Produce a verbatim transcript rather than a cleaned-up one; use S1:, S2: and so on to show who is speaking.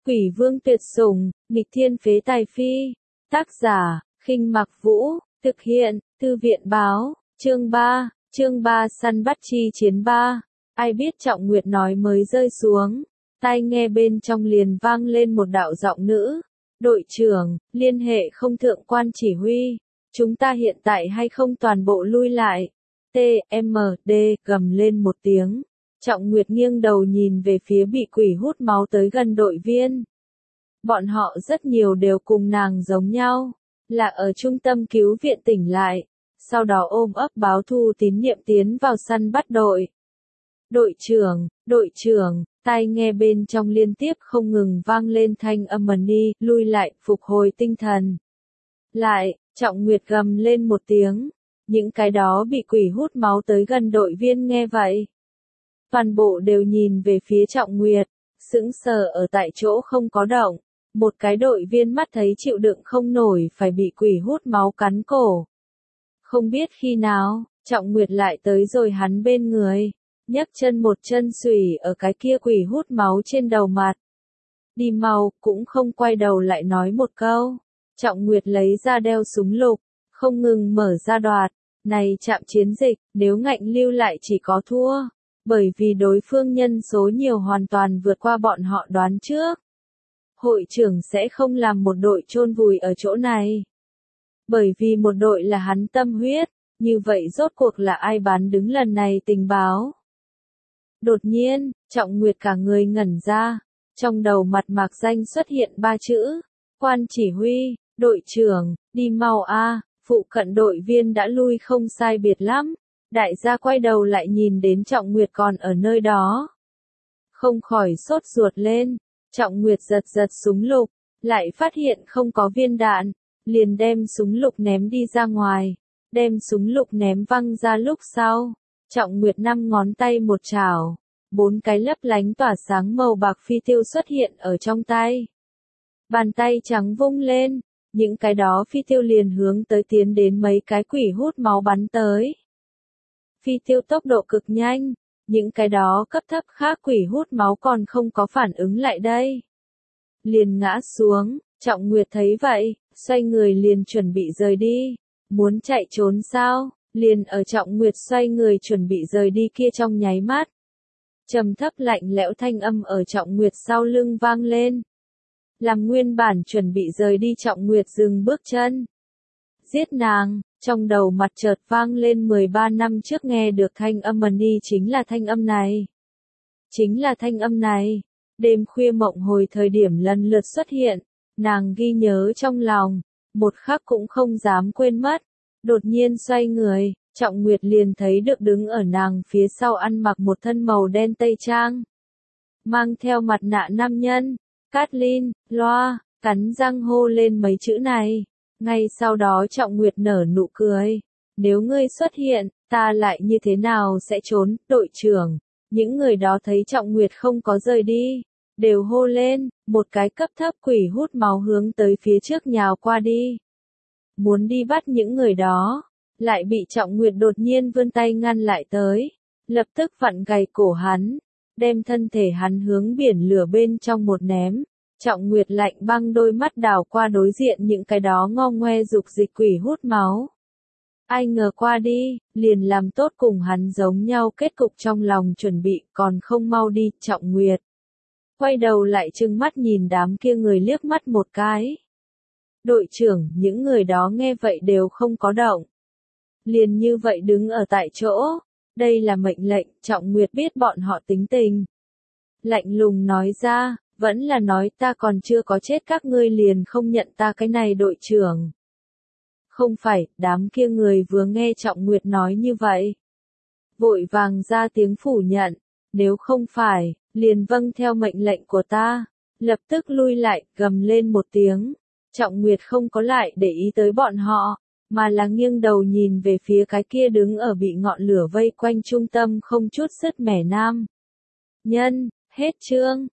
S1: Quỷ vương tuyệt sủng, nghịch thiên phế tài phi. Tác giả, Khinh Mặc Vũ, thực hiện, Thư viện báo, chương ba, chương ba săn bắt chi chiến ba. Ai biết Trọng Nguyệt nói mới rơi xuống, tai nghe bên trong liền vang lên một đạo giọng nữ. Đội trưởng, liên hệ không thượng quan chỉ huy, chúng ta hiện tại hay không toàn bộ lui lại. T M D gầm lên một tiếng. Trọng Nguyệt nghiêng đầu nhìn về phía bị quỷ hút máu tới gần đội viên. Bọn họ rất nhiều đều cùng nàng giống nhau, là ở trung tâm cứu viện tỉnh lại, sau đó ôm ấp báo thù tín nhiệm tiến vào săn bắt đội. Đội trưởng, đội trưởng, tai nghe bên trong liên tiếp không ngừng vang lên thanh âm mani, lui lại, phục hồi tinh thần. Lại, Trọng Nguyệt gầm lên một tiếng, những cái đó bị quỷ hút máu tới gần đội viên nghe vậy. Toàn bộ đều nhìn về phía Trọng Nguyệt, sững sờ ở tại chỗ không có động. Một cái đội viên mắt thấy chịu đựng không nổi phải bị quỷ hút máu cắn cổ. Không biết khi nào, Trọng Nguyệt lại tới rồi hắn bên người, nhấc chân một chân xùy ở cái kia quỷ hút máu trên đầu mặt. Đi mau, cũng không quay đầu lại nói một câu. Trọng Nguyệt lấy ra đeo súng lục, không ngừng mở ra đoạt. Này chạm chiến dịch, nếu ngạnh lưu lại chỉ có thua. Bởi vì đối phương nhân số nhiều hoàn toàn vượt qua bọn họ đoán trước. Hội trưởng sẽ không làm một đội chôn vùi ở chỗ này. Bởi vì một đội là hắn tâm huyết, như vậy rốt cuộc là ai bán đứng lần này tình báo. Đột nhiên, Trọng Nguyệt cả người ngẩn ra, trong đầu mặt mạc danh xuất hiện ba chữ, quan chỉ huy, đội trưởng, đi mau a, phụ cận đội viên đã lui không sai biệt lắm. Đại gia quay đầu lại nhìn đến Trọng Nguyệt còn ở nơi đó. Không khỏi sốt ruột lên, Trọng Nguyệt giật giật súng lục, lại phát hiện không có viên đạn, liền đem súng lục ném đi ra ngoài, đem súng lục ném văng ra lúc sau. Trọng Nguyệt năm ngón tay một chảo, bốn cái lấp lánh tỏa sáng màu bạc phi tiêu xuất hiện ở trong tay. Bàn tay trắng vung lên, những cái đó phi tiêu liền hướng tới tiến đến mấy cái quỷ hút máu bắn tới. Phi tiêu tốc độ cực nhanh, những cái đó cấp thấp khác quỷ hút máu còn không có phản ứng lại đây. Liền ngã xuống, Trọng Nguyệt thấy vậy, xoay người liền chuẩn bị rời đi. Muốn chạy trốn sao? Liền ở Trọng Nguyệt xoay người chuẩn bị rời đi kia trong nháy mắt. Trầm thấp lạnh lẽo thanh âm ở Trọng Nguyệt sau lưng vang lên. Làm nguyên bản chuẩn bị rời đi Trọng Nguyệt dừng bước chân. Giết nàng, trong đầu mặt chợt vang lên mười ba năm trước nghe được thanh âm mani chính là thanh âm này. Chính là thanh âm này. Đêm khuya mộng hồi thời điểm lần lượt xuất hiện, nàng ghi nhớ trong lòng, một khắc cũng không dám quên mất. Đột nhiên xoay người, Trọng Nguyệt liền thấy được đứng ở nàng phía sau ăn mặc một thân màu đen tây trang. Mang theo mặt nạ nam nhân, Kathleen, loa, cắn răng hô lên mấy chữ này. Ngay sau đó Trọng Nguyệt nở nụ cười. Nếu ngươi xuất hiện, ta lại như thế nào sẽ trốn, đội trưởng. Những người đó thấy Trọng Nguyệt không có rời đi, đều hô lên, một cái cấp thấp quỷ hút máu hướng tới phía trước nhào qua đi. Muốn đi bắt những người đó, lại bị Trọng Nguyệt đột nhiên vươn tay ngăn lại tới, lập tức vặn gầy cổ hắn, đem thân thể hắn hướng biển lửa bên trong một ném. Trọng Nguyệt lạnh băng đôi mắt đảo qua đối diện những cái đó ngo ngoe dục dịch quỷ hút máu. Ai ngờ qua đi, liền làm tốt cùng hắn giống nhau kết cục trong lòng chuẩn bị còn không mau đi, Trọng Nguyệt. Quay đầu lại trừng mắt nhìn đám kia người liếc mắt một cái. Đội trưởng, những người đó nghe vậy đều không có động. Liền như vậy đứng ở tại chỗ, đây là mệnh lệnh, Trọng Nguyệt biết bọn họ tính tình. Lạnh lùng nói ra, vẫn là nói ta còn chưa có chết các ngươi liền không nhận ta cái này đội trưởng. Không phải, đám kia người vừa nghe Trọng Nguyệt nói như vậy. Vội vàng ra tiếng phủ nhận, nếu không phải, liền vâng theo mệnh lệnh của ta. Lập tức lui lại, gầm lên một tiếng. Trọng Nguyệt không có lại để ý tới bọn họ, mà là nghiêng đầu nhìn về phía cái kia đứng ở bị ngọn lửa vây quanh trung tâm không chút sứt mẻ nam nhân. Hết chương.